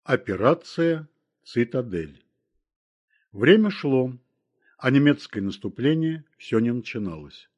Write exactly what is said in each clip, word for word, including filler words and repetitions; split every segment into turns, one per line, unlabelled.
Операция «Цитадель». Время шло, а немецкое наступление все не начиналось.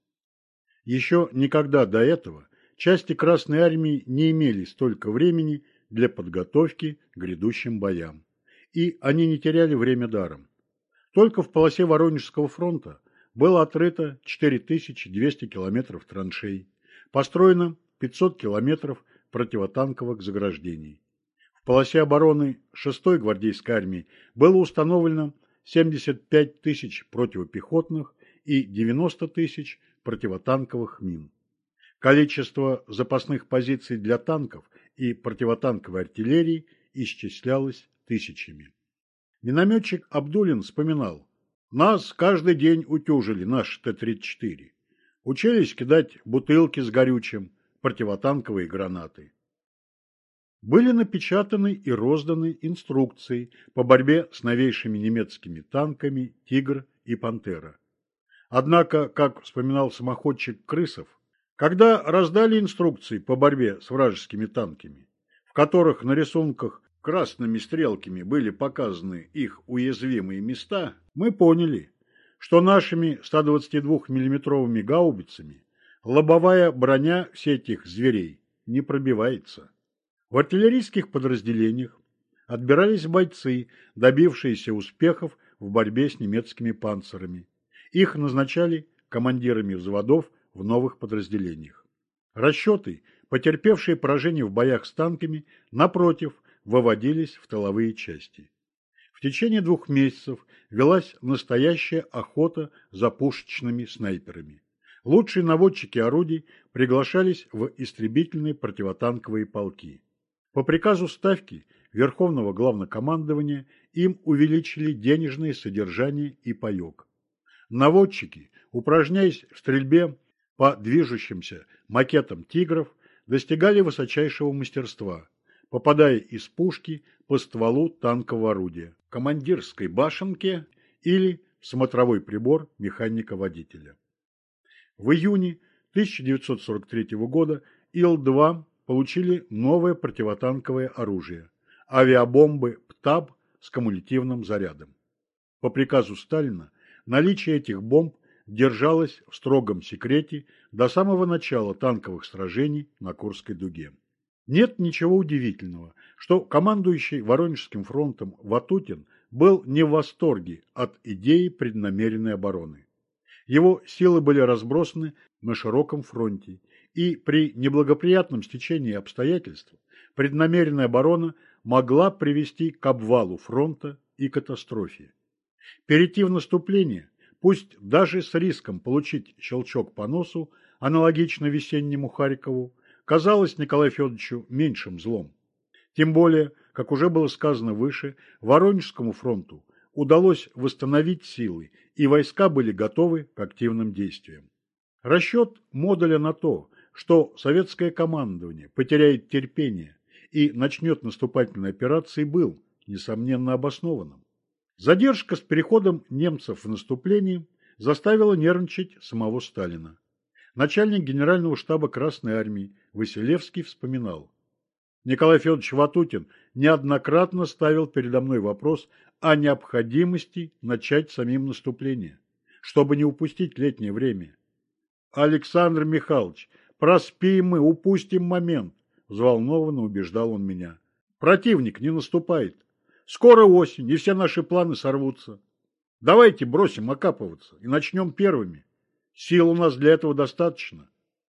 Еще никогда до этого части Красной Армии не имели столько времени для подготовки к грядущим боям, и они не теряли время даром. Только в полосе Воронежского фронта было отрыто четыре тысячи двести километров траншей, построено пятьсот километров противотанковых заграждений. В полосе обороны шестой гвардейской армии было установлено семьдесят пять тысяч противопехотных и девяносто тысяч противотанковых мин. Количество запасных позиций для танков и противотанковой артиллерии исчислялось тысячами. Минометчик Абдулин вспоминал: «Нас каждый день утюжили наши Т тридцать четыре. Учились кидать бутылки с горючим, противотанковые гранаты». Были напечатаны и розданы инструкции по борьбе с новейшими немецкими танками «Тигр» и «Пантера». Однако, как вспоминал самоходчик Крысов, когда раздали инструкции по борьбе с вражескими танками, в которых на рисунках красными стрелками были показаны их уязвимые места, мы поняли, что нашими ста двадцатидвухмиллиметровыми гаубицами лобовая броня всех этих зверей не пробивается. В артиллерийских подразделениях отбирались бойцы, добившиеся успехов в борьбе с немецкими панцирами. Их назначали командирами взводов в новых подразделениях. Расчеты, потерпевшие поражение в боях с танками, напротив, выводились в тыловые части. В течение двух месяцев велась настоящая охота за пушечными снайперами. Лучшие наводчики орудий приглашались в истребительные противотанковые полки. По приказу Ставки Верховного Главнокомандования им увеличили денежное содержание и паек. Наводчики, упражняясь в стрельбе по движущимся макетам «Тигров», достигали высочайшего мастерства, попадая из пушки по стволу танкового орудия, командирской башенке или смотровой прибор механика-водителя. В июне тысяча девятьсот сорок третьего года Ил два получили новое противотанковое оружие – авиабомбы ПТАБ с кумулятивным зарядом. По приказу Сталина наличие этих бомб держалось в строгом секрете до самого начала танковых сражений на Курской дуге. Нет ничего удивительного, что командующий Воронежским фронтом Ватутин был не в восторге от идеи преднамеренной обороны. Его силы были разбросаны на широком фронте, и при неблагоприятном стечении обстоятельств преднамеренная оборона могла привести к обвалу фронта и катастрофе. Перейти в наступление, пусть даже с риском получить щелчок по носу, аналогично весеннему Харькову, казалось Николаю Федоровичу меньшим злом. Тем более, как уже было сказано выше, Воронежскому фронту удалось восстановить силы, и войска были готовы к активным действиям. Расчет модуля на то, что советское командование потеряет терпение и начнет наступательные операции, был, несомненно, обоснованным. Задержка с переходом немцев в наступление заставила нервничать самого Сталина. Начальник генерального штаба Красной армии Василевский вспоминал: «Николай Федорович Ватутин неоднократно ставил передо мной вопрос о необходимости начать самим наступление, чтобы не упустить летнее время. Александр Михайлович, проспим мы, упустим момент», – взволнованно убеждал он меня. «Противник не наступает. Скоро осень, и все наши планы сорвутся. Давайте бросим окапываться и начнем первыми. Сил у нас для этого достаточно».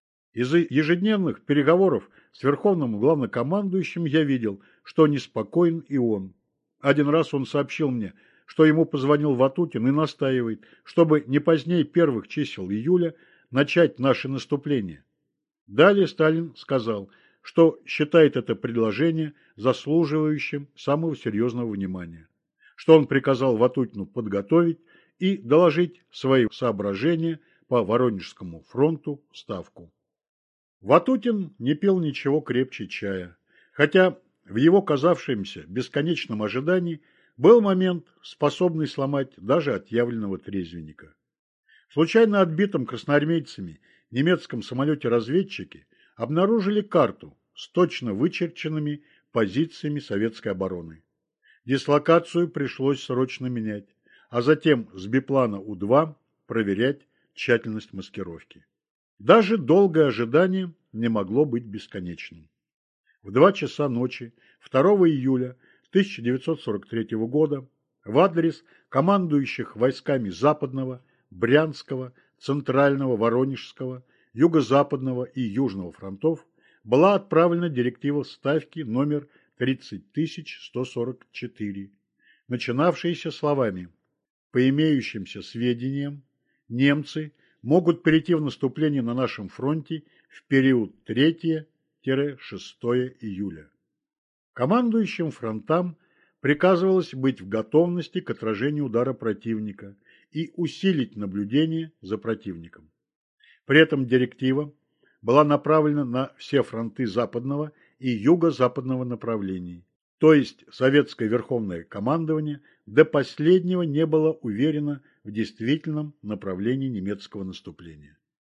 Из ежедневных переговоров с Верховным Главнокомандующим я видел, что неспокоен и он. Один раз он сообщил мне, что ему позвонил Ватутин и настаивает, чтобы не позднее первых чисел июля начать наше наступление. Далее Сталин сказал, что считает это предложение заслуживающим самого серьезного внимания, что он приказал Ватутину подготовить и доложить свои соображения по Воронежскому фронту в Ставку. Ватутин не пил ничего крепче чая, хотя в его казавшемся бесконечном ожидании был момент, способный сломать даже отъявленного трезвенника. В случайно отбитом красноармейцами немецком самолете разведчики обнаружили карту с точно вычерченными позициями советской обороны. Дислокацию пришлось срочно менять, а затем с биплана У-два проверять тщательность маскировки. Даже долгое ожидание не могло быть бесконечным. В два часа ночи второго июля тысяча девятьсот сорок третьего года в адрес командующих войсками Западного, Брянского, Центрального, Воронежского, Юго-Западного и Южного фронтов была отправлена директива Ставки номер тридцать тысяч сто сорок четыре, начинавшаяся словами: «По имеющимся сведениям, немцы могут перейти в наступление на нашем фронте в период третьего-шестого июля». Командующим фронтам приказывалось быть в готовности к отражению удара противника и усилить наблюдение за противником. При этом директива была направлена на все фронты западного и юго-западного направлений, то есть советское верховное командование до последнего не было уверено в действительном направлении немецкого наступления.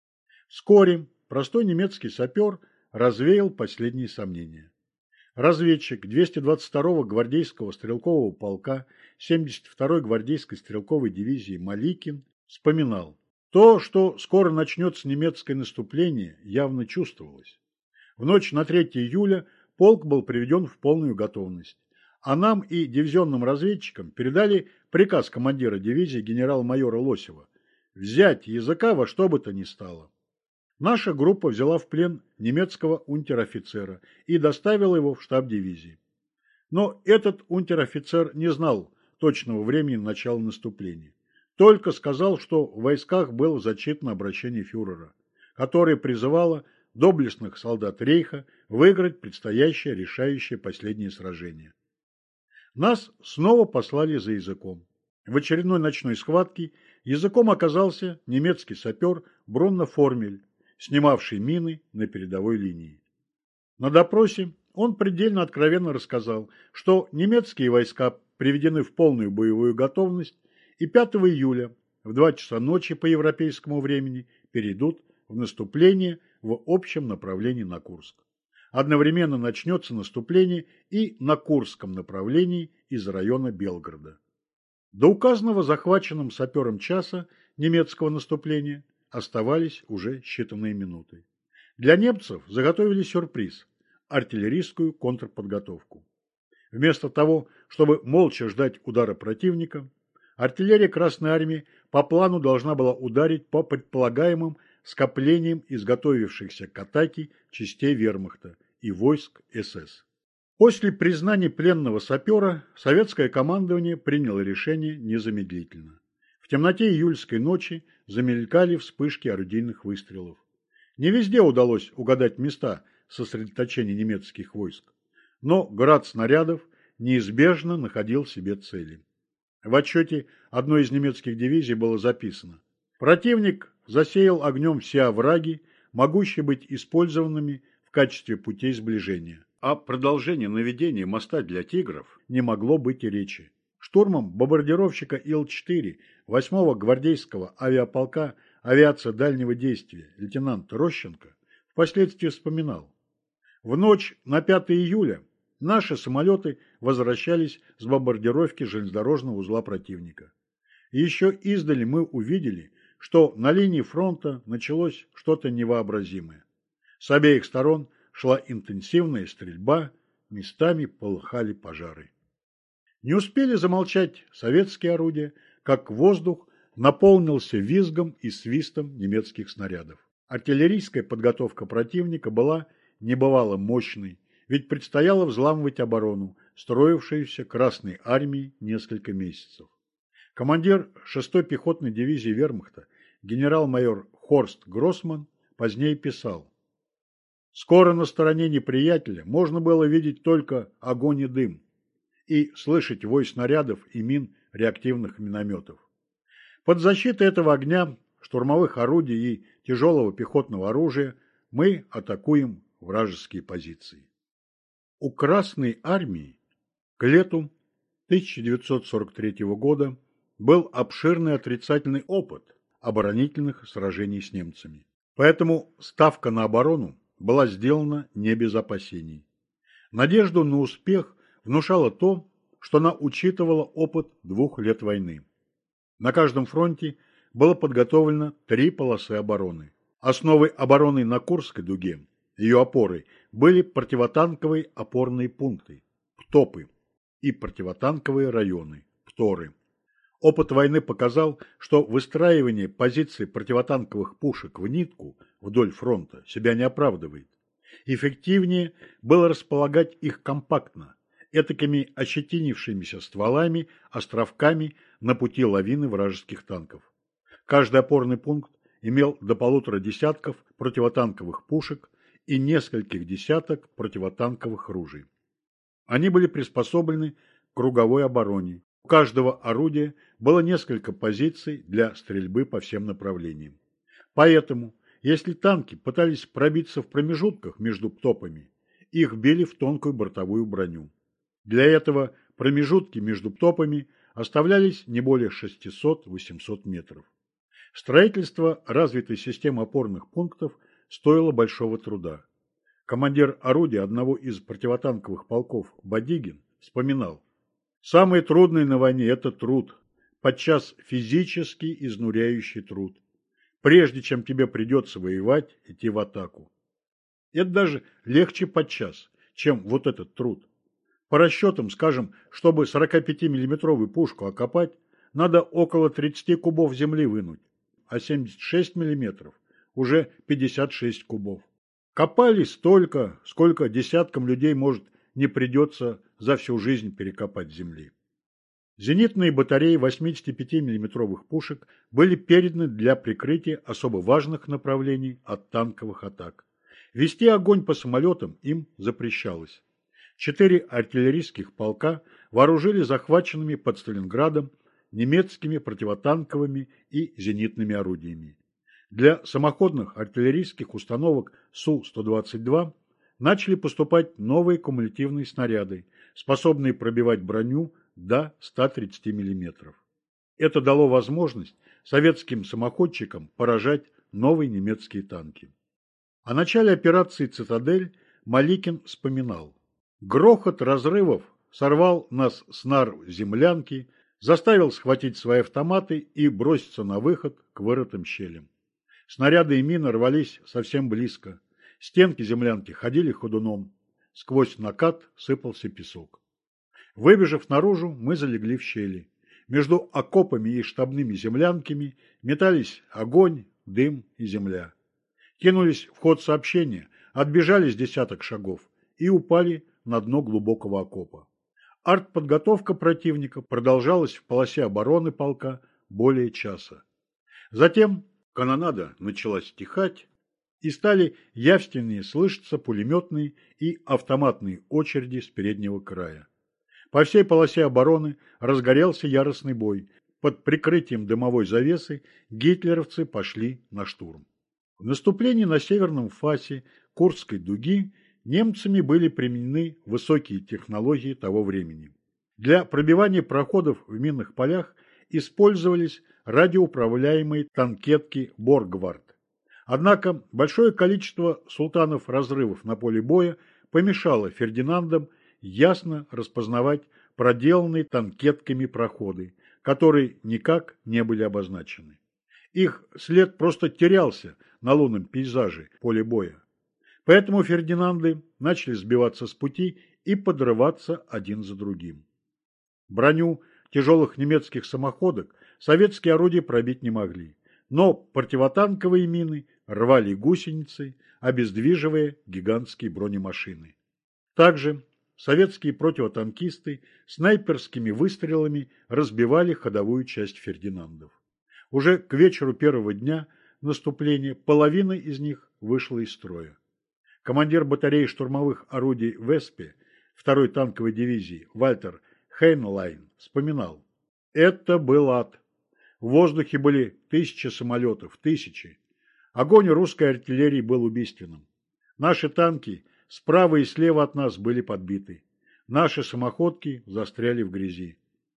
Вскоре простой немецкий сапер развеял последние сомнения. Разведчик двести двадцать второго гвардейского стрелкового полка семьдесят второй гвардейской стрелковой дивизии Маликин вспоминал: то, что скоро начнется немецкое наступление, явно чувствовалось. В ночь на третье июля полк был приведен в полную готовность, а нам и дивизионным разведчикам передали приказ командира дивизии генерал-майора Лосева взять языка во что бы то ни стало. Наша группа взяла в плен немецкого унтер-офицера и доставила его в штаб дивизии. Но этот унтер-офицер не знал точного времени начала наступления. Только сказал, что в войсках было зачитано обращение фюрера, которое призывало доблестных солдат Рейха выиграть предстоящее решающее последнее сражение. Нас снова послали за языком. В очередной ночной схватке языком оказался немецкий сапер Бронно Формель, снимавший мины на передовой линии. На допросе он предельно откровенно рассказал, что немецкие войска приведены в полную боевую готовность и пятого июля в два часа ночи по европейскому времени перейдут в наступление в общем направлении на Курск. Одновременно начнется наступление и на Курском направлении из района Белгорода. До указанного захваченным сапером часа немецкого наступления оставались уже считанные минуты. Для немцев заготовили сюрприз – артиллерийскую контрподготовку. Вместо того, чтобы молча ждать удара противника, артиллерия Красной Армии по плану должна была ударить по предполагаемым скоплениям изготовившихся к атаке частей вермахта и войск СС. После признания пленного сапера советское командование приняло решение незамедлительно. В темноте июльской ночи замелькали вспышки орудийных выстрелов. Не везде удалось угадать места сосредоточения немецких войск, но град снарядов неизбежно находил себе цели. В отчете одной из немецких дивизий было записано: противник засеял огнем все овраги, могущие быть использованными в качестве путей сближения. О продолжении наведения моста для «Тигров» не могло быть и речи. Штурмом бомбардировщика Ил четыре восьмого гвардейского авиаполка авиация дальнего действия лейтенант Рощенко впоследствии вспоминал: в ночь на пятое июля наши самолеты возвращались с бомбардировки железнодорожного узла противника. И еще издали мы увидели, что на линии фронта началось что-то невообразимое. С обеих сторон шла интенсивная стрельба, местами полыхали пожары. Не успели замолчать советские орудия, как воздух наполнился визгом и свистом немецких снарядов. Артиллерийская подготовка противника была небывало мощной, ведь предстояло взламывать оборону, строившуюся Красной Армией несколько месяцев. Командир шестой пехотной дивизии вермахта генерал-майор Хорст Гроссман позднее писал: «Скоро на стороне неприятеля можно было видеть только огонь и дым и слышать вой снарядов и мин реактивных минометов. Под защитой этого огня, штурмовых орудий и тяжелого пехотного оружия мы атакуем вражеские позиции». У Красной Армии к лету тысяча девятьсот сорок третьего года был обширный отрицательный опыт оборонительных сражений с немцами. Поэтому ставка на оборону была сделана не без опасений. Надежду на успех внушало то, что она учитывала опыт двух лет войны. На каждом фронте было подготовлено три полосы обороны. Основой обороны на Курской дуге, ее опорой, были противотанковые опорные пункты, ПТОПы, и противотанковые районы, ПТОРы. Опыт войны показал, что выстраивание позиций противотанковых пушек в нитку вдоль фронта себя не оправдывает. Эффективнее было располагать их компактно, этакими ощетинившимися стволами, островками на пути лавины вражеских танков. Каждый опорный пункт имел до полутора десятков противотанковых пушек и нескольких десяток противотанковых ружей. Они были приспособлены к круговой обороне. У каждого орудия было несколько позиций для стрельбы по всем направлениям. Поэтому, если танки пытались пробиться в промежутках между ПТОПами, их били в тонкую бортовую броню. Для этого промежутки между ПТОПами оставлялись не более шестисот-восьмисот метров. Строительство развитой системы опорных пунктов стоило большого труда. Командир орудия одного из противотанковых полков Бадигин вспоминал: «Самое трудное на войне – это труд, подчас физически изнуряющий труд. Прежде чем тебе придется воевать, идти в атаку. Это даже легче подчас, чем вот этот труд. По расчетам, скажем, чтобы сорокапятимиллиметровую пушку окопать, надо около тридцати кубов земли вынуть, а семьдесят шесть миллиметров уже пятьдесят шесть кубов. Копали столько, сколько десяткам людей, может, не придется за всю жизнь перекопать земли». Зенитные батареи восьмидесятипятимиллиметровых пушек были переданы для прикрытия особо важных направлений от танковых атак. Вести огонь по самолетам им запрещалось. Четыре артиллерийских полка вооружили захваченными под Сталинградом немецкими противотанковыми и зенитными орудиями. Для самоходных артиллерийских установок Су сто двадцать два начали поступать новые кумулятивные снаряды, способные пробивать броню до ста тридцати миллиметров. Это дало возможность советским самоходчикам поражать новые немецкие танки. О начале операции «Цитадель» Маликин вспоминал: «Грохот разрывов сорвал нас с нар землянки, заставил схватить свои автоматы и броситься на выход к вырытым щелям. Снаряды и мины рвались совсем близко. Стенки землянки ходили ходуном. Сквозь накат сыпался песок. Выбежав наружу, мы залегли в щели. Между окопами и штабными землянками метались огонь, дым и земля. Кинулись в ход сообщения, отбежали с десяток шагов и упали на дно глубокого окопа. Артподготовка противника продолжалась в полосе обороны полка более часа. Затем канонада начала стихать, и стали явственнее слышаться пулеметные и автоматные очереди с переднего края. По всей полосе обороны разгорелся яростный бой. Под прикрытием дымовой завесы гитлеровцы пошли на штурм. В наступлении на северном фасе Курской дуги немцами были применены высокие технологии того времени. Для пробивания проходов в минных полях использовались радиоуправляемые танкетки «Боргвард». Однако большое количество султанов разрывов на поле боя помешало Фердинандам ясно распознавать проделанные танкетками проходы, которые никак не были обозначены. Их след просто терялся на лунном пейзаже поля боя. Поэтому Фердинанды начали сбиваться с пути и подрываться один за другим. Броню тяжелых немецких самоходок советские орудия пробить не могли, но противотанковые мины рвали гусеницы, обездвиживая гигантские бронемашины. Также советские противотанкисты снайперскими выстрелами разбивали ходовую часть Фердинандов. Уже к вечеру первого дня наступления половина из них вышла из строя. Командир батареи штурмовых орудий Веспе второй танковой дивизии Вальтер Хейнлайн вспоминал: «Это был ад. В воздухе были тысячи самолетов, тысячи. Огонь русской артиллерии был убийственным. Наши танки справа и слева от нас были подбиты. Наши самоходки застряли в грязи.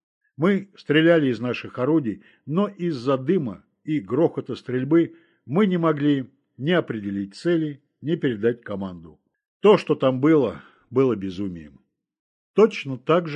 Мы стреляли из наших орудий, но из-за дыма и грохота стрельбы мы не могли ни определить цели, ни передать команду. То, что там было, было безумием». Точно так же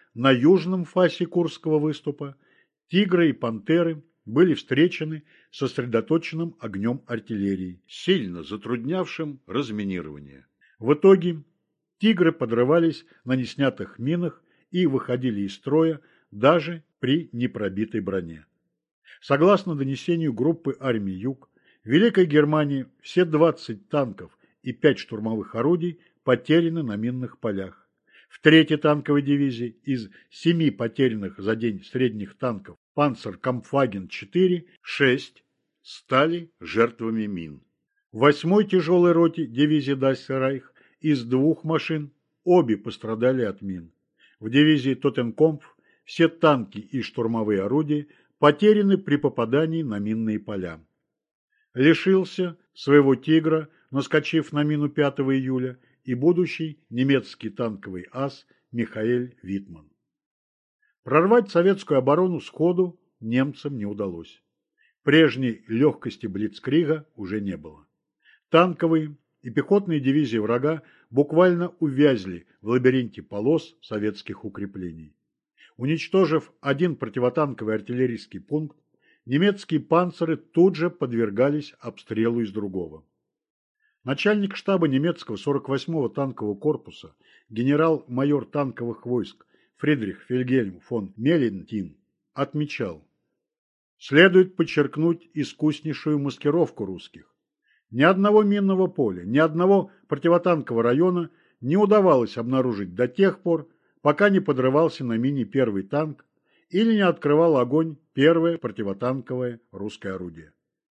на южном фасе Курского выступа «Тигры» и «Пантеры» были встречены сосредоточенным огнем артиллерии, сильно затруднявшим разминирование. В итоге «Тигры» подрывались на неснятых минах и выходили из строя даже при непробитой броне. Согласно донесению группы армий Юг, в Великой Германии все двадцать танков и пять штурмовых орудий потеряны на минных полях. В третьей танковой дивизии из семи потерянных за день средних танков Панцеркампфваген-четыре шесть стали жертвами мин. В восьмой тяжелой роте дивизии Дайсер-Райх из двух машин обе пострадали от мин. В дивизии Тоттенкомпф все танки и штурмовые орудия потеряны при попадании на минные поля. Лишился своего «Тигра», наскочив на мину пятого июля, и будущий немецкий танковый ас Михаэль Витман. Прорвать советскую оборону сходу немцам не удалось. Прежней легкости блицкрига уже не было. Танковые и пехотные дивизии врага буквально увязли в лабиринте полос советских укреплений. Уничтожив один противотанковый артиллерийский пункт, немецкие панциры тут же подвергались обстрелу из другого. Начальник штаба немецкого сорок восьмого танкового корпуса, генерал-майор танковых войск Фридрих Вильгельм фон Мелентин отмечал: следует подчеркнуть искуснейшую маскировку русских. Ни одного минного поля, ни одного противотанкового района не удавалось обнаружить до тех пор, пока не подрывался на мине первый танк или не открывал огонь первое противотанковое русское орудие.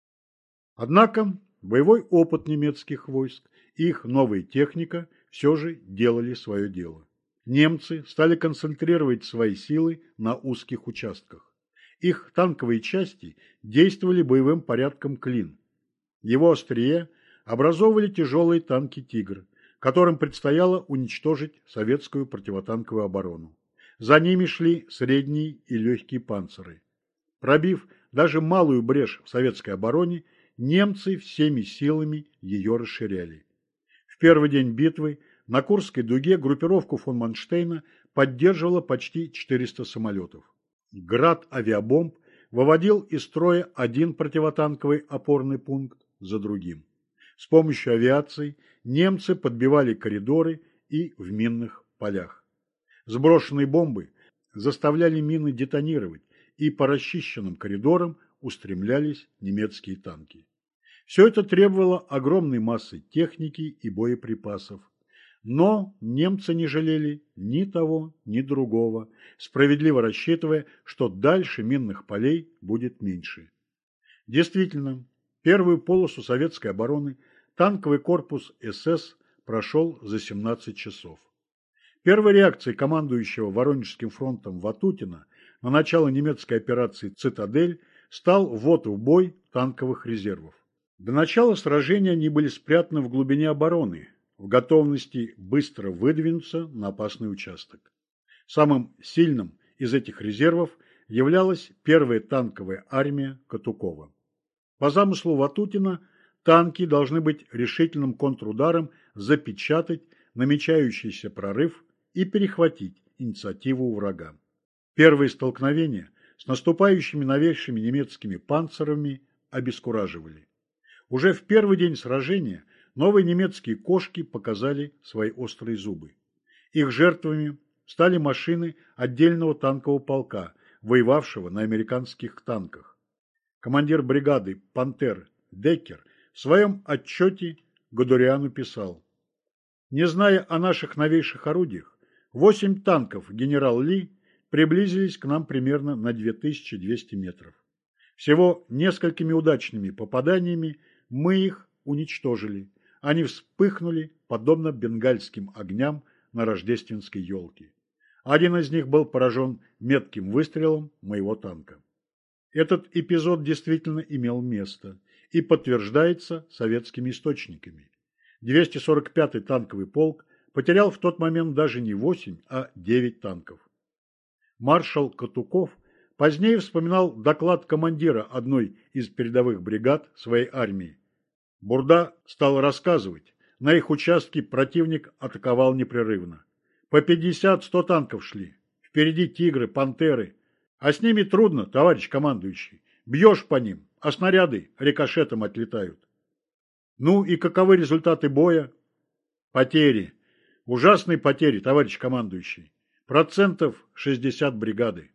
Однако боевой опыт немецких войск и их новая техника все же делали свое дело. Немцы стали концентрировать свои силы на узких участках. Их танковые части действовали боевым порядком клин. Его острие образовывали тяжелые танки «Тигр», которым предстояло уничтожить советскую противотанковую оборону. За ними шли средние и легкие панциры. Пробив даже малую брешь в советской обороне, немцы всеми силами ее расширяли. В первый день битвы на Курской дуге группировку фон Манштейна поддерживало почти четыреста самолетов. Град авиабомб выводил из строя один противотанковый опорный пункт за другим. С помощью авиации немцы подбивали коридоры и в минных полях. Сброшенные бомбы заставляли мины детонировать, и по расчищенным коридорам устремлялись немецкие танки. Все это требовало огромной массы техники и боеприпасов. Но немцы не жалели ни того, ни другого, справедливо рассчитывая, что дальше минных полей будет меньше. Действительно, первую полосу советской обороны танковый корпус СС прошел за семнадцать часов. Первой реакцией командующего Воронежским фронтом Ватутина на начало немецкой операции «Цитадель» стал ввод в бой танковых резервов. До начала сражения они были спрятаны в глубине обороны, в готовности быстро выдвинуться на опасный участок. Самым сильным из этих резервов являлась первая танковая армия Катукова. По замыслу Ватутина, танки должны быть решительным контрударом запечатать намечающийся прорыв и перехватить инициативу у врага. Первые столкновения с наступающими новейшими немецкими панцерами обескураживали. Уже в первый день сражения новые немецкие кошки показали свои острые зубы. Их жертвами стали машины отдельного танкового полка, воевавшего на американских танках. Командир бригады «Пантер» Деккер в своем отчете Гадуриану писал: «Не зная о наших новейших орудиях, восемь танков генерал Ли приблизились к нам примерно на две тысячи двести метров. Всего несколькими удачными попаданиями мы их уничтожили. Они вспыхнули, подобно бенгальским огням на рождественской елке. Один из них был поражен метким выстрелом моего танка». Этот эпизод действительно имел место и подтверждается советскими источниками. двести сорок пятый танковый полк потерял в тот момент даже не восемь, а девять танков. Маршал Катуков позднее вспоминал доклад командира одной из передовых бригад своей армии. Бурда стал рассказывать: на их участке противник атаковал непрерывно. По пятьдесят-сто танков шли. Впереди тигры, пантеры. А с ними трудно, товарищ командующий. Бьешь по ним, а снаряды рикошетом отлетают. Ну и каковы результаты боя? Потери. Ужасные потери, товарищ командующий. Процентов шестьдесят бригады.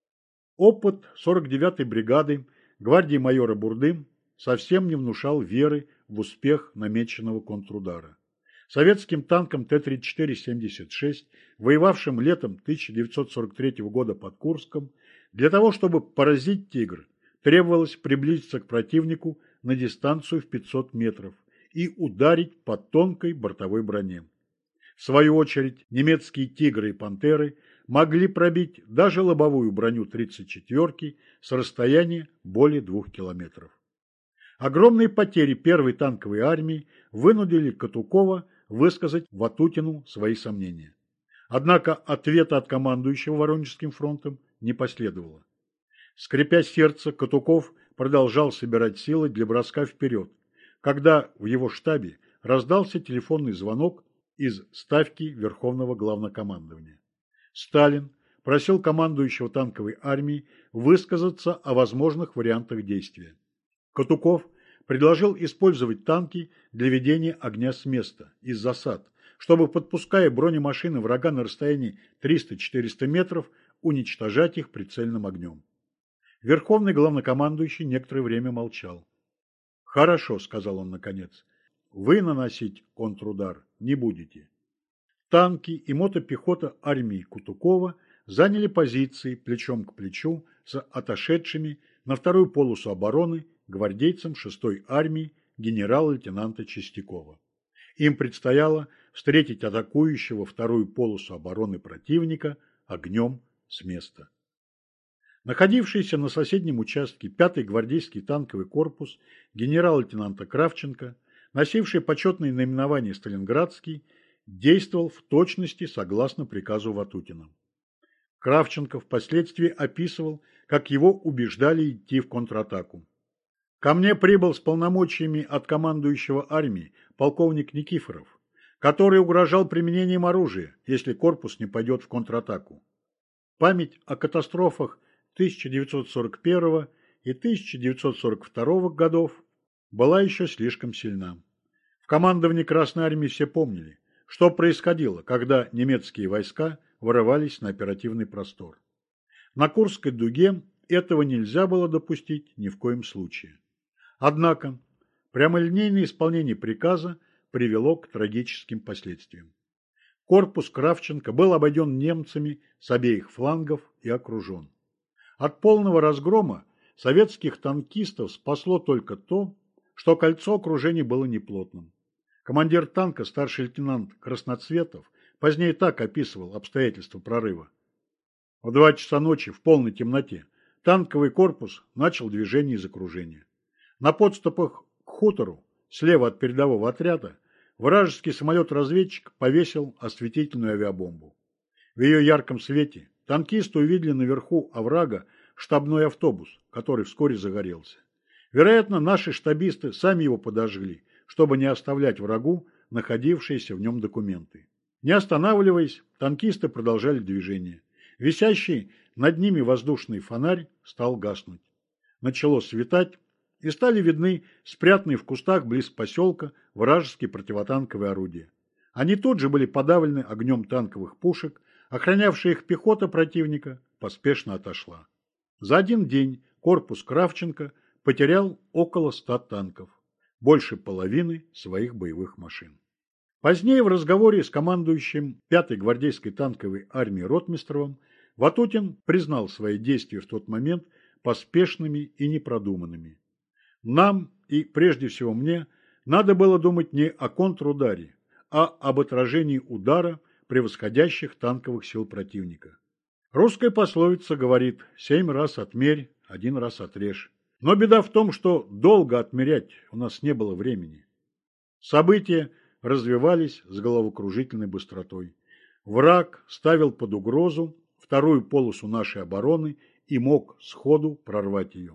Опыт сорок девятой бригады гвардии майора Бурды совсем не внушал веры в успех намеченного контрудара. Советским танкам Т тридцать четыре семьдесят шесть, воевавшим летом тысяча девятьсот сорок третьего года под Курском, для того, чтобы поразить «Тигр», требовалось приблизиться к противнику на дистанцию в пятьсот метров и ударить по тонкой бортовой броне. В свою очередь, немецкие «Тигры» и «Пантеры» могли пробить даже лобовую броню тридцать четвёрки с расстояния более двух километров. Огромные потери первой танковой армии вынудили Катукова высказать Ватутину свои сомнения. Однако ответа от командующего Воронежским фронтом не последовало. Скрипя сердце, Катуков продолжал собирать силы для броска вперед, когда в его штабе раздался телефонный звонок из Ставки Верховного Главнокомандования. Сталин просил командующего танковой армией высказаться о возможных вариантах действия. Катуков предложил использовать танки для ведения огня с места, из засад, чтобы, подпуская бронемашины врага на расстоянии триста-четыреста метров, уничтожать их прицельным огнем. Верховный главнокомандующий некоторое время молчал. «Хорошо», — сказал он наконец, — «вы наносить контрудар не будете». Танки и мотопехота армии Кутукова заняли позиции плечом к плечу с отошедшими на вторую полосу обороны гвардейцам шестой армии генерал-лейтенанта Чистякова. Им предстояло встретить атакующего вторую полосу обороны противника огнем с места. Находившийся на соседнем участке пятый гвардейский танковый корпус генерал-лейтенанта Кравченко, носивший почетное наименование «Сталинградский», действовал в точности согласно приказу Ватутина. Кравченко впоследствии описывал, как его убеждали идти в контратаку. «Ко мне прибыл с полномочиями от командующего армией полковник Никифоров, который угрожал применением оружия, если корпус не пойдет в контратаку. Память о катастрофах тысяча девятьсот сорок первого и тысяча девятьсот сорок второго годов была еще слишком сильна. В командовании Красной армии все помнили, что происходило, когда немецкие войска вырывались на оперативный простор. На Курской дуге этого нельзя было допустить ни в коем случае. Однако прямолинейное исполнение приказа привело к трагическим последствиям. Корпус Кравченко был обойден немцами с обеих флангов и окружен. От полного разгрома советских танкистов спасло только то, что кольцо окружения было неплотным. Командир танка, старший лейтенант Красноцветов, позднее так описывал обстоятельства прорыва. В два часа ночи в полной темноте танковый корпус начал движение из окружения. На подступах к хутору, слева от передового отряда, вражеский самолет-разведчик повесил осветительную авиабомбу. В ее ярком свете танкисты увидели наверху оврага штабной автобус, который вскоре загорелся. Вероятно, наши штабисты сами его подожгли, чтобы не оставлять врагу находившиеся в нем документы. Не останавливаясь, танкисты продолжали движение. Висящий над ними воздушный фонарь стал гаснуть. Начало светать, и стали видны спрятанные в кустах близ поселка вражеские противотанковые орудия. Они тут же были подавлены огнем танковых пушек, охранявшая их пехота противника поспешно отошла. За один день корпус Кравченко потерял около ста танков, больше половины своих боевых машин. Позднее в разговоре с командующим пятой гвардейской танковой армией Ротмистровым Ватутин признал свои действия в тот момент поспешными и непродуманными. Нам, и прежде всего мне, надо было думать не о контрударе, а об отражении удара превосходящих танковых сил противника. Русская пословица говорит: «Семь раз отмерь, один раз отрежь». Но беда в том, что долго отмерять у нас не было времени. События развивались с головокружительной быстротой. Враг ставил под угрозу вторую полосу нашей обороны и мог сходу прорвать ее.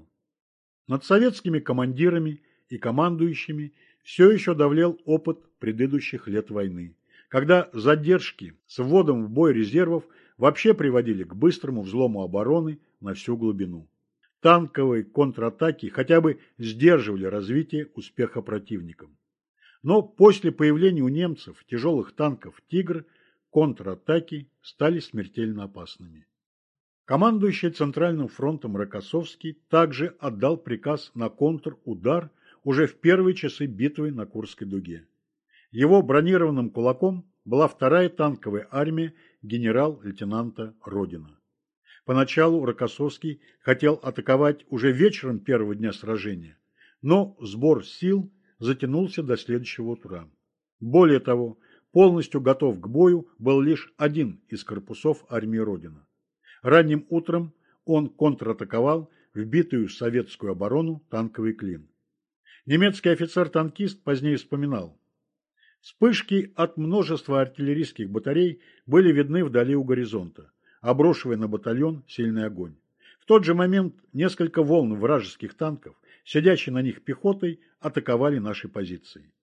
Над советскими командирами и командующими все еще давлел опыт предыдущих лет войны, когда задержки с вводом в бой резервов вообще приводили к быстрому взлому обороны на всю глубину. Танковые контратаки хотя бы сдерживали развитие успеха противникам. Но после появления у немцев тяжелых танков «Тигр» контратаки стали смертельно опасными. Командующий Центральным фронтом Рокоссовский также отдал приказ на контрудар уже в первые часы битвы на Курской дуге. Его бронированным кулаком была вторая танковая армия генерал-лейтенанта Родина. Поначалу Рокоссовский хотел атаковать уже вечером первого дня сражения, но сбор сил затянулся до следующего утра. Более того, полностью готов к бою был лишь один из корпусов армии Родина. Ранним утром он контратаковал вбитую в советскую оборону танковый клин. Немецкий офицер-танкист позднее вспоминал: «Вспышки от множества артиллерийских батарей были видны вдали у горизонта, обрушивая на батальон сильный огонь. В тот же момент несколько волн вражеских танков, сидящей на них пехотой, атаковали наши позиции».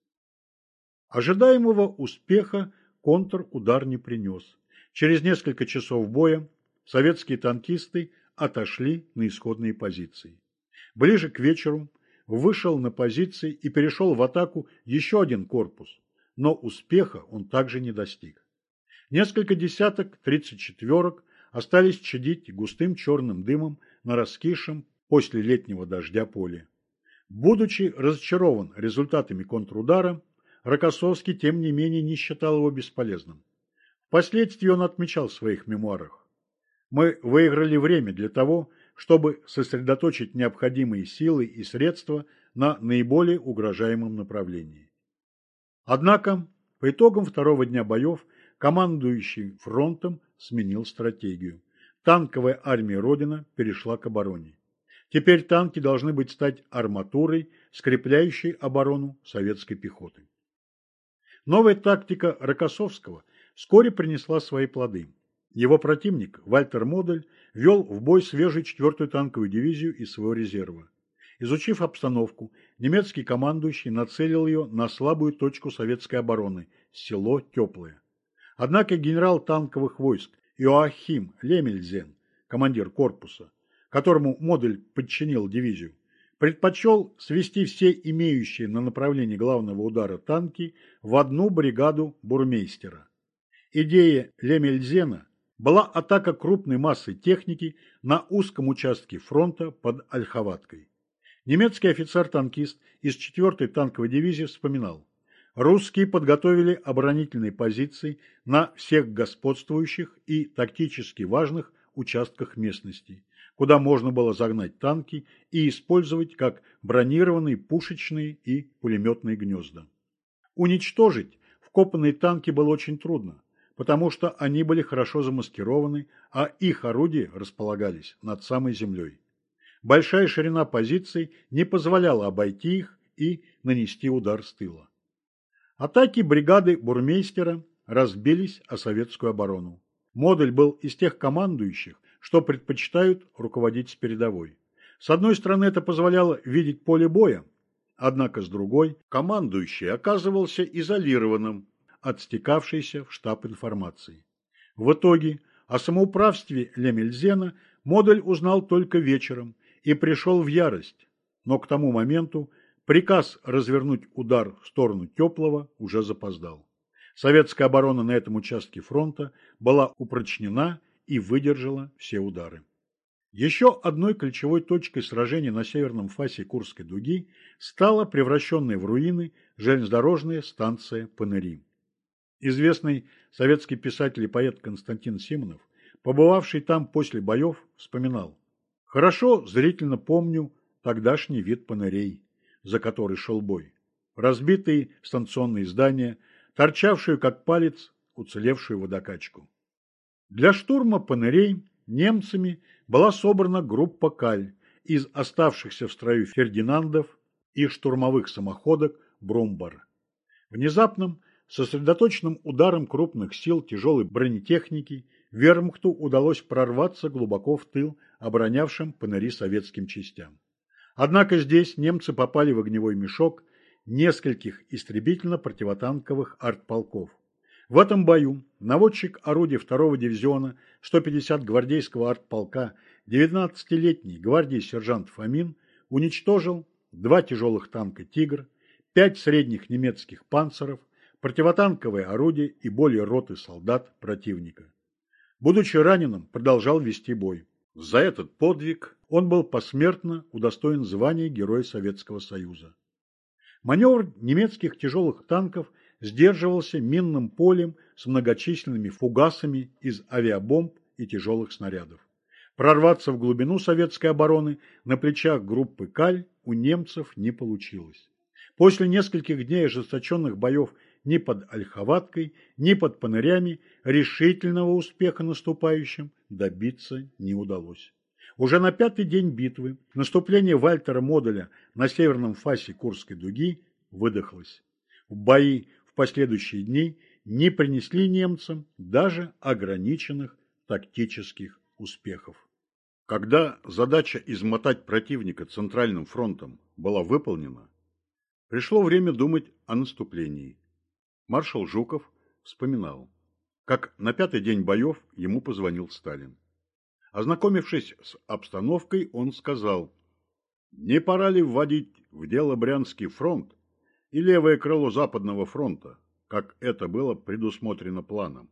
Ожидаемого успеха контрудар не принес. Через несколько часов боя советские танкисты отошли на исходные позиции. Ближе к вечеру вышел на позиции и перешел в атаку еще один корпус, но успеха он также не достиг. Несколько десяток тридцать четверок остались чадить густым черным дымом на раскисшем после летнего дождя поле. Будучи разочарован результатами контрудара, Рокоссовский, тем не менее, не считал его бесполезным. Впоследствии он отмечал в своих мемуарах: «Мы выиграли время для того, чтобы сосредоточить необходимые силы и средства на наиболее угрожаемом направлении». Однако, по итогам второго дня боев, командующий фронтом сменил стратегию. Танковая армия Родина перешла к обороне. Теперь танки должны быть стать арматурой, скрепляющей оборону советской пехоты. Новая тактика Рокоссовского вскоре принесла свои плоды. Его противник, Вальтер Модель, вел в бой свежую четвертую танковую дивизию из своего резерва. Изучив обстановку, немецкий командующий нацелил ее на слабую точку советской обороны – село Теплое. Однако генерал танковых войск Иоахим Лемельзен, командир корпуса, которому Модель подчинил дивизию, предпочел свести все имеющие на направлении главного удара танки в одну бригаду бурмейстера. Идея Лемельзена была атака крупной массой техники на узком участке фронта под Ольховаткой. Немецкий офицер-танкист из четвёртой танковой дивизии вспоминал: «Русские подготовили оборонительные позиции на всех господствующих и тактически важных участках местности, куда можно было загнать танки и использовать как бронированные пушечные и пулеметные гнезда. Уничтожить вкопанные танки было очень трудно, потому что они были хорошо замаскированы, а их орудия располагались над самой землей. Большая ширина позиций не позволяла обойти их и нанести удар с тыла. Атаки бригады бурмейстера разбились о советскую оборону. Модель был из тех командующих, что предпочитают руководить с передовой. С одной стороны, это позволяло видеть поле боя, однако с другой, командующий оказывался изолированным от стекавшейся в штаб информации. В итоге о самоуправстве Лемельзена Модель узнал только вечером и пришел в ярость, но к тому моменту приказ развернуть удар в сторону Теплого уже запоздал. Советская оборона на этом участке фронта была упрочнена и выдержала все удары. Еще одной ключевой точкой сражений на северном фасе Курской дуги стала превращенная в руины железнодорожная станция Паныри. Известный советский писатель и поэт Константин Симонов, побывавший там после боев, вспоминал: «Хорошо зрительно помню тогдашний вид Панырей, за который шел бой. Разбитые станционные здания, торчавшую как палец уцелевшую водокачку. Для штурма Панырей немцами была собрана группа «Каль» из оставшихся в строю Фердинандов и штурмовых самоходок «Бромбар». Внезапным, сосредоточенным ударом крупных сил тяжелой бронетехники вермахту удалось прорваться глубоко в тыл оборонявшим Паныри советским частям. Однако здесь немцы попали в огневой мешок нескольких истребительно-противотанковых артполков. В этом бою наводчик орудия второго дивизиона сто пятидесятого гвардейского артполка девятнадцатилетний гвардии сержант Фомин уничтожил два тяжелых танка «Тигр», пять средних немецких панцеров, противотанковые орудия и более роты солдат противника. Будучи раненым, продолжал вести бой. За этот подвиг он был посмертно удостоен звания Героя Советского Союза. Маневр немецких тяжелых танков сдерживался минным полем с многочисленными фугасами из авиабомб и тяжелых снарядов. Прорваться в глубину советской обороны на плечах группы «Каль» у немцев не получилось. После нескольких дней ожесточенных боев ни под Ольховаткой, ни под Панырями решительного успеха наступающим добиться не удалось. Уже на пятый день битвы наступление Вальтера Моделя на северном фасе Курской дуги выдохлось. В бои в последующие дни не принесли немцам даже ограниченных тактических успехов. Когда задача измотать противника Центральным фронтом была выполнена, пришло время думать о наступлении. Маршал Жуков вспоминал, как на пятый день боев ему позвонил Сталин. Ознакомившись с обстановкой, он сказал: «Не пора ли вводить в дело Брянский фронт и левое крыло Западного фронта, как это было предусмотрено планом?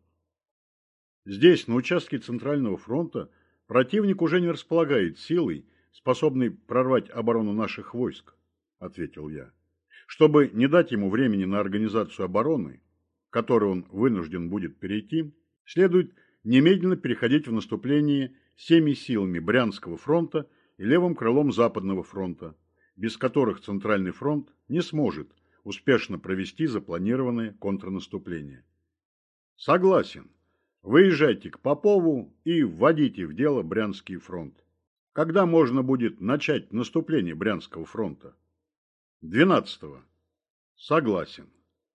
Здесь, на участке Центрального фронта, противник уже не располагает силой, способной прорвать оборону наших войск», — ответил я. «Чтобы не дать ему времени на организацию обороны, к которой он вынужден будет перейти, следует немедленно переходить в наступление всеми силами Брянского фронта и левым крылом Западного фронта, без которых Центральный фронт не сможет успешно провести запланированное контрнаступление». «Согласен. Выезжайте к Попову и вводите в дело Брянский фронт. Когда можно будет начать наступление Брянского фронта?» «двенадцатого. Согласен».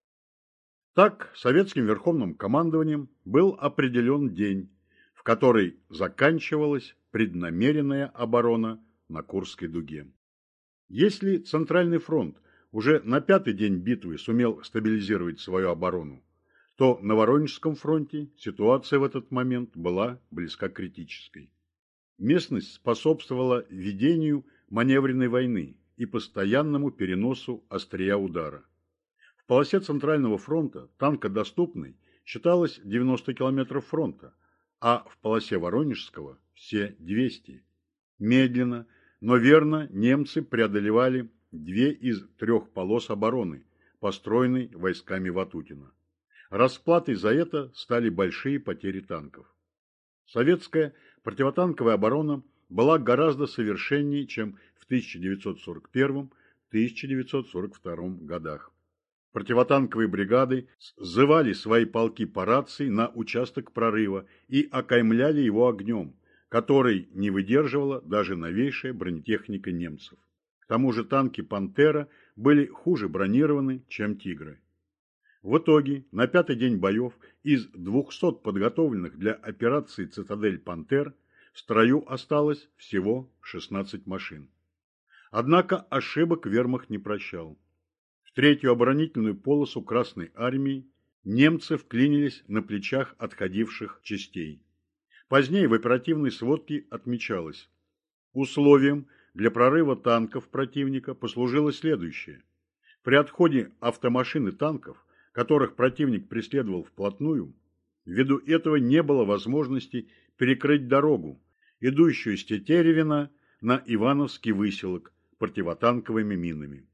Так советским верховным командованием был определен день, в который заканчивалась преднамеренная оборона на Курской дуге. Если Центральный фронт уже на пятый день битвы сумел стабилизировать свою оборону, то на Воронежском фронте ситуация в этот момент была близка к критической. Местность способствовала ведению маневренной войны и постоянному переносу острия удара. В полосе Центрального фронта танкодоступной считалось девяносто километров фронта, а в полосе Воронежского – все двести. Медленно, но верно немцы преодолевали две из трех полос обороны, построенной войсками Ватутина. Расплатой за это стали большие потери танков. Советская противотанковая оборона была гораздо совершеннее, чем в тысяча девятьсот сорок первом — тысяча девятьсот сорок втором годах. Противотанковые бригады сзывали свои полки по рации на участок прорыва и окаймляли его огнем, который не выдерживала даже новейшая бронетехника немцев. К тому же танки «Пантера» были хуже бронированы, чем «Тигры». В итоге на пятый день боев из двухсот подготовленных для операции «Цитадель» «Пантер» в строю осталось всего шестнадцать машин. Однако ошибок вермахт не прощал. В третью оборонительную полосу Красной армии немцы вклинились на плечах отходивших частей. Позднее в оперативной сводке отмечалось: условием для прорыва танков противника послужило следующее. При отходе автомашин и танков, которых противник преследовал вплотную, ввиду этого не было возможности перекрыть дорогу, идущую с Тетеревина на Ивановский выселок противотанковыми минами.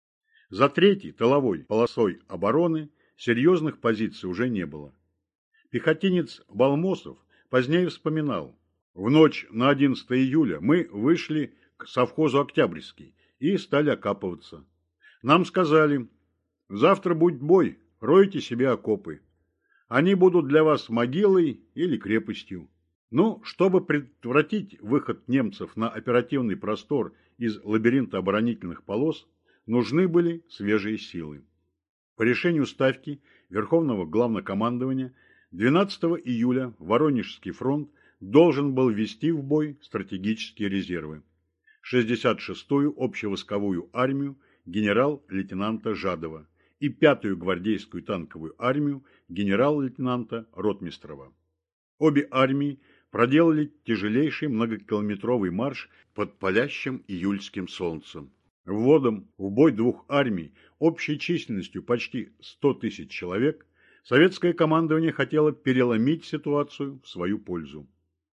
За третьей тыловой полосой обороны серьезных позиций уже не было. Пехотинец Балмосов позднее вспоминал: в ночь на одиннадцатое июля мы вышли к совхозу Октябрьский и стали окапываться. Нам сказали: завтра будет бой, ройте себе окопы. Они будут для вас могилой или крепостью. Но чтобы предотвратить выход немцев на оперативный простор из лабиринта оборонительных полос, нужны были свежие силы. По решению Ставки Верховного Главнокомандования двенадцатого июля Воронежский фронт должен был ввести в бой стратегические резервы. шестьдесят шестую общевойсковую армию генерал-лейтенанта Жадова и пятую гвардейскую танковую армию генерал-лейтенанта Ротмистрова. Обе армии проделали тяжелейший многокилометровый марш под палящим июльским солнцем. Вводом в бой двух армий общей численностью почти сто тысяч человек советское командование хотело переломить ситуацию в свою пользу.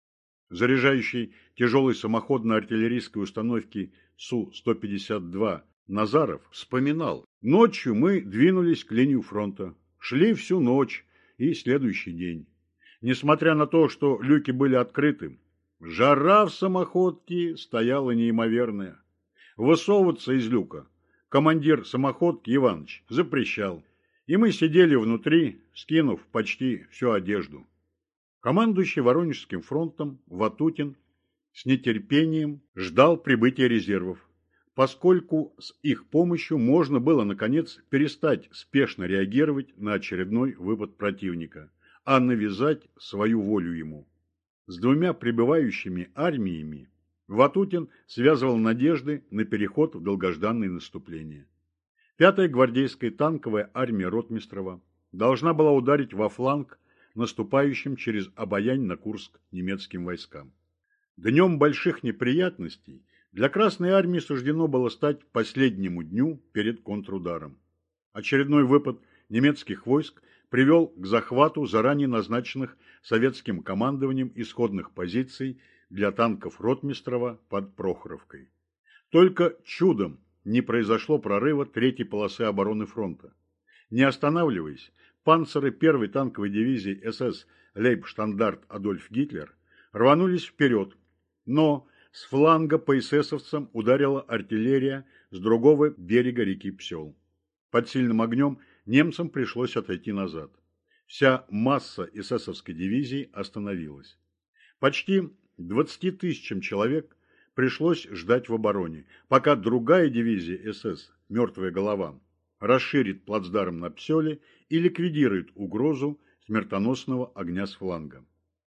Заряжающий тяжелой самоходной артиллерийской установки Су сто пятьдесят два Назаров вспоминал: «Ночью мы двинулись к линии фронта, шли всю ночь и следующий день. Несмотря на то, что люки были открыты, жара в самоходке стояла неимоверная. Высовываться из люка командир самоходки Иваныч запрещал, и мы сидели внутри, скинув почти всю одежду». Командующий Воронежским фронтом Ватутин с нетерпением ждал прибытия резервов, поскольку с их помощью можно было, наконец, перестать спешно реагировать на очередной выпад противника, а навязать свою волю ему. С двумя прибывающими армиями Ватутин связывал надежды на переход в долгожданное наступление. Пятая гвардейская танковая армия Ротмистрова должна была ударить во фланг наступающим через Обаянь на Курск немецким войскам. Днем больших неприятностей для Красной армии суждено было стать последнему дню перед контрударом. Очередной выпад немецких войск привел к захвату заранее назначенных советским командованием исходных позиций для танков Ротмистрова под Прохоровкой. Только чудом не произошло прорыва третьей полосы обороны фронта. Не останавливаясь, панциры первой танковой дивизии СС Лейбштандарт Адольф Гитлер рванулись вперед, но с фланга по эсэсовцам ударила артиллерия с другого берега реки Псел. Под сильным огнем немцам пришлось отойти назад. Вся масса эсэсовской дивизии остановилась. Почти двадцати тысячам человек пришлось ждать в обороне, пока другая дивизия СС «Мертвая голова» расширит плацдарм на Пселе и ликвидирует угрозу смертоносного огня с фланга.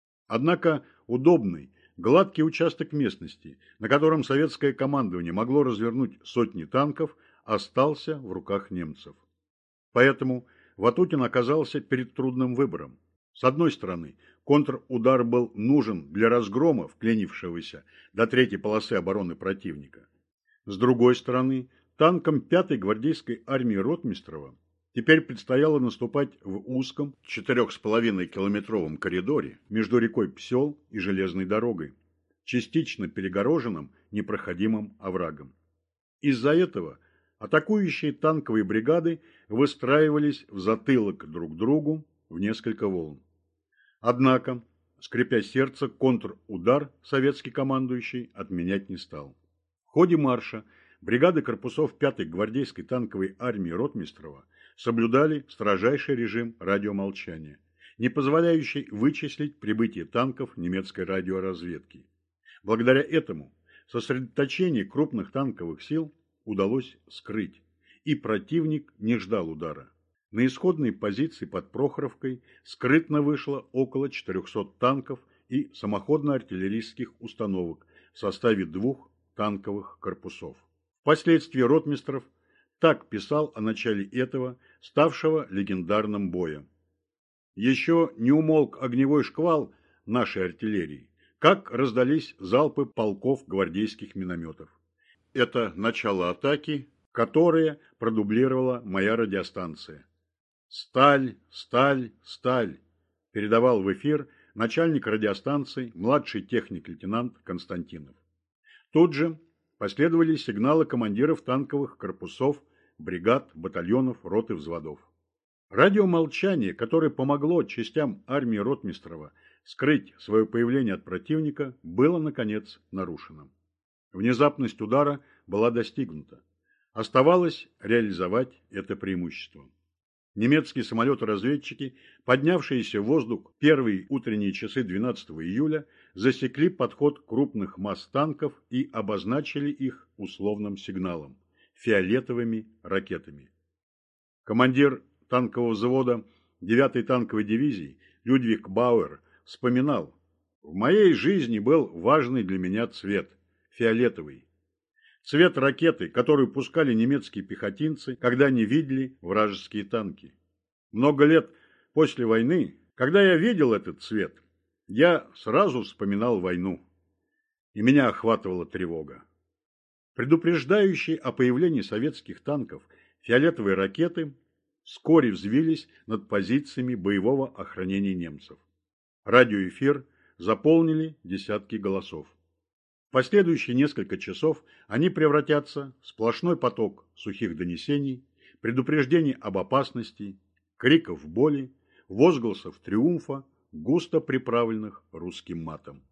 Однако удобный, гладкий участок местности, на котором советское командование могло развернуть сотни танков, остался в руках немцев. Поэтому Ватутин оказался перед трудным выбором. С одной стороны, контрудар был нужен для разгрома вклинившегося до третьей полосы обороны противника. С другой стороны, танкам пятой гвардейской армии Ротмистрова теперь предстояло наступать в узком четырёх с половиной километровом коридоре между рекой Псел и железной дорогой, частично перегороженным непроходимым оврагом. Из-за этого атакующие танковые бригады выстраивались в затылок друг другу в несколько волн. Однако, скрипя сердце, контрудар советский командующий отменять не стал. В ходе марша бригады корпусов пятой гвардейской танковой армии Ротмистрова соблюдали строжайший режим радиомолчания, не позволяющий вычислить прибытие танков немецкой радиоразведки. Благодаря этому сосредоточение крупных танковых сил удалось скрыть, и противник не ждал удара. На исходные позиции под Прохоровкой скрытно вышло около четырёхсот танков и самоходно-артиллерийских установок в составе двух танковых корпусов. Впоследствии Ротмистров так писал о начале этого, ставшего легендарным боя: «Еще не умолк огневой шквал нашей артиллерии, как раздались залпы полков гвардейских минометов. Это начало атаки, которое продублировала моя радиостанция. «Сталь, сталь, сталь», передавал в эфир начальник радиостанции, младший техник-лейтенант Константинов. Тут же последовали сигналы командиров танковых корпусов, бригад, батальонов, рот и взводов. Радиомолчание, которое помогло частям армии Ротмистрова скрыть свое появление от противника, было, наконец, нарушено. Внезапность удара была достигнута. Оставалось реализовать это преимущество. Немецкие самолеты-разведчики, поднявшиеся в воздух первые утренние часы двенадцатого июля, засекли подход крупных масс танков и обозначили их условным сигналом – фиолетовыми ракетами. Командир танкового взвода девятой танковой дивизии Людвиг Бауэр вспоминал: «В моей жизни был важный для меня цвет – фиолетовый. Цвет ракеты, которую пускали немецкие пехотинцы, когда они видели вражеские танки. Много лет после войны, когда я видел этот цвет, я сразу вспоминал войну, и меня охватывала тревога. Предупреждающие о появлении советских танков фиолетовые ракеты вскоре взвились над позициями боевого охранения немцев. Радиоэфир заполнили десятки голосов. В последующие несколько часов они превратятся в сплошной поток сухих донесений, предупреждений об опасности, криков боли, возгласов триумфа, густо приправленных русским матом.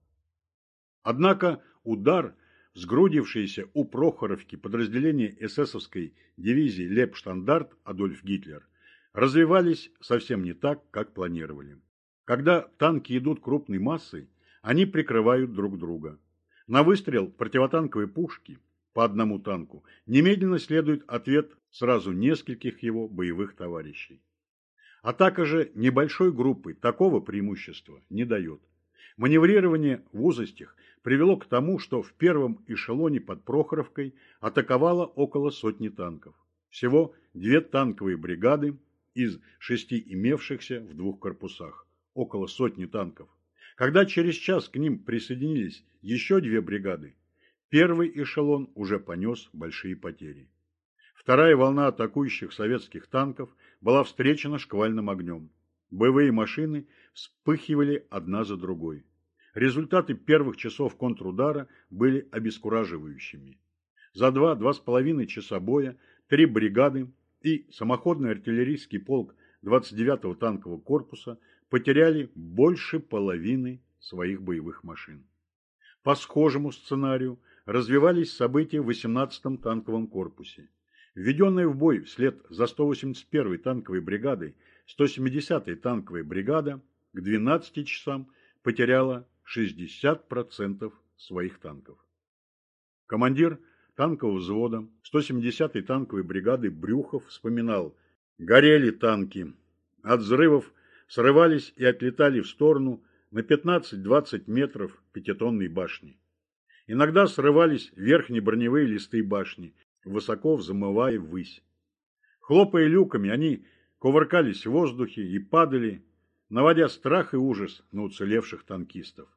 Однако удар, сгрудившееся у Прохоровки подразделения эсэсовской дивизии Лейбштандарт Адольф Гитлер, развивались совсем не так, как планировали. Когда танки идут крупной массой, они прикрывают друг друга. На выстрел противотанковой пушки по одному танку немедленно следует ответ сразу нескольких его боевых товарищей. Атака же небольшой группы такого преимущества не дает. Маневрирование в узостях привело к тому, что в первом эшелоне под Прохоровкой атаковало около сотни танков. Всего две танковые бригады из шести имевшихся в двух корпусах, около сотни танков. Когда через час к ним присоединились еще две бригады, первый эшелон уже понес большие потери. Вторая волна атакующих советских танков была встречена шквальным огнем. Боевые машины вспыхивали одна за другой. Результаты первых часов контрудара были обескураживающими. За два-два с половиной часа боя три бригады и самоходный артиллерийский полк двадцать девятого танкового корпуса потеряли больше половины своих боевых машин. По схожему сценарию развивались события в восемнадцатом танковом корпусе. Введенная в бой вслед за сто восемьдесят первой танковой бригадой сто семидесятая танковая бригада к двенадцати часам потеряла шестьдесят процентов своих танков. Командир танкового взвода сто семидесятой танковой бригады Брюхов вспоминал: «Горели танки, от взрывов срывались и отлетали в сторону на пятнадцать-двадцать метров пятитонной башни. Иногда срывались верхние броневые листы башни, высоко взмывая ввысь. Хлопая люками, они кувыркались в воздухе и падали, наводя страх и ужас на уцелевших танкистов.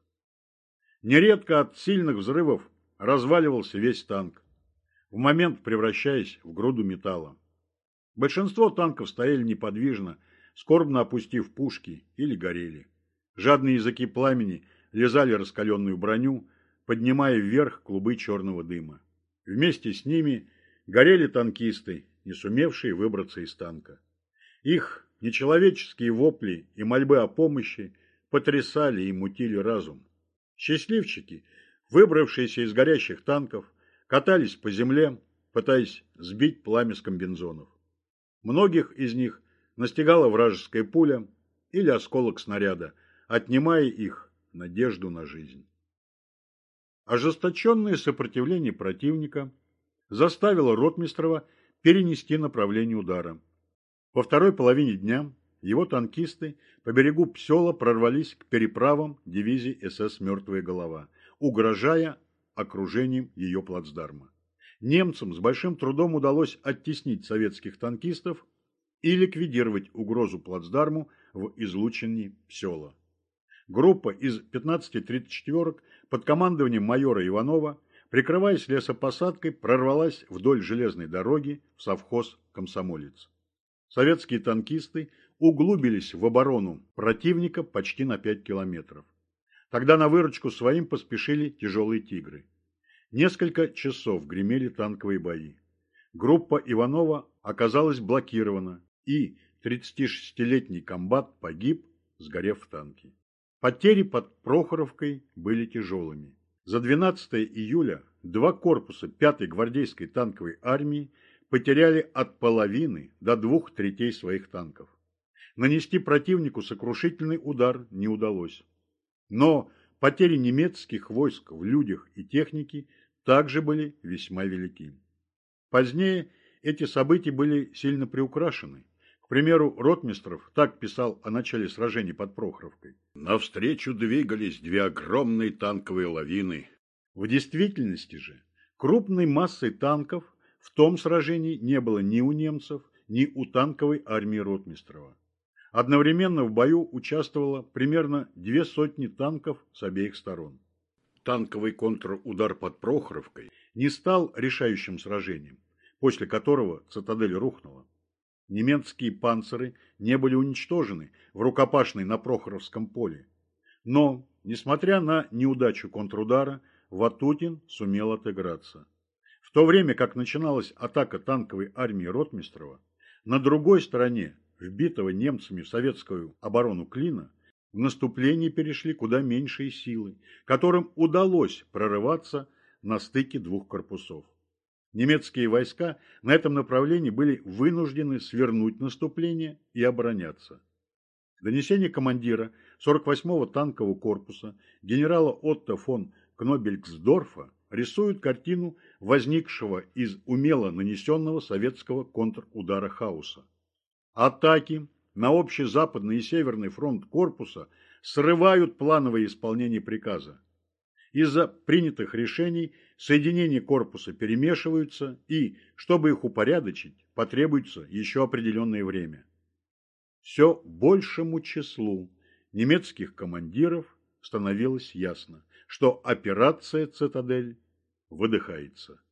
Нередко от сильных взрывов разваливался весь танк, в момент превращаясь в груду металла. Большинство танков стояли неподвижно, скорбно опустив пушки, или горели. Жадные языки пламени лизали раскаленную броню, поднимая вверх клубы черного дыма. Вместе с ними горели танкисты, не сумевшие выбраться из танка. Их нечеловеческие вопли и мольбы о помощи потрясали и мутили разум. Счастливчики, выбравшиеся из горящих танков, катались по земле, пытаясь сбить пламя с комбинзонов. Многих из них настигала вражеская пуля или осколок снаряда, отнимая их надежду на жизнь. Ожесточенное сопротивление противника заставило Ротмистрова перенести направление удара. Во второй половине дня его танкисты по берегу Псела прорвались к переправам дивизии СС «Мертвая голова», угрожая окружением ее плацдарма. Немцам с большим трудом удалось оттеснить советских танкистов и ликвидировать угрозу плацдарму в излучине Псела. Группа из пятнадцати тридцать четверок под командованием майора Иванова, прикрываясь лесопосадкой, прорвалась вдоль железной дороги в совхоз «Комсомолец». Советские танкисты углубились в оборону противника почти на пять километров. Тогда на выручку своим поспешили тяжелые «Тигры». Несколько часов гремели танковые бои. Группа Иванова оказалась блокирована, и тридцатишестилетний комбат погиб, сгорев в танке. Потери под Прохоровкой были тяжелыми. За двенадцатое июля два корпуса пятой гвардейской танковой армии потеряли от половины до двух третей своих танков. Нанести противнику сокрушительный удар не удалось. Но потери немецких войск в людях и технике также были весьма велики. Позднее эти события были сильно приукрашены. К примеру, Ротмистров так писал о начале сражений под Прохоровкой: «Навстречу двигались две огромные танковые лавины». В действительности же Крупной массой танков в том сражении не было ни у немцев, ни у танковой армии Ротмистрова. Одновременно в бою участвовало примерно две сотни танков с обеих сторон. Танковый контрудар под Прохоровкой не стал решающим сражением, после которого цитадель рухнула. Немецкие панциры не были уничтожены в рукопашной на Прохоровском поле. Но, несмотря на неудачу контрудара, Ватутин сумел отыграться. В то время как начиналась атака танковой армии Ротмистрова, на другой стороне вбитого немцами в советскую оборону клина в наступлении перешли куда меньшие силы, которым удалось прорываться на стыке двух корпусов. Немецкие войска на этом направлении были вынуждены свернуть наступление и обороняться. Донесение командира сорок восьмого танкового корпуса генерала Отто фон Кнобельсдорфа рисует картину возникшего из умело нанесенного советского контрудара хаоса. Атаки на общий западный и северный фронт корпуса срывают плановое исполнение приказа. Из-за принятых решений соединения корпуса перемешиваются и, чтобы их упорядочить, потребуется еще определенное время. Все большему числу немецких командиров становилось ясно, что операция «Цитадель» выдыхается.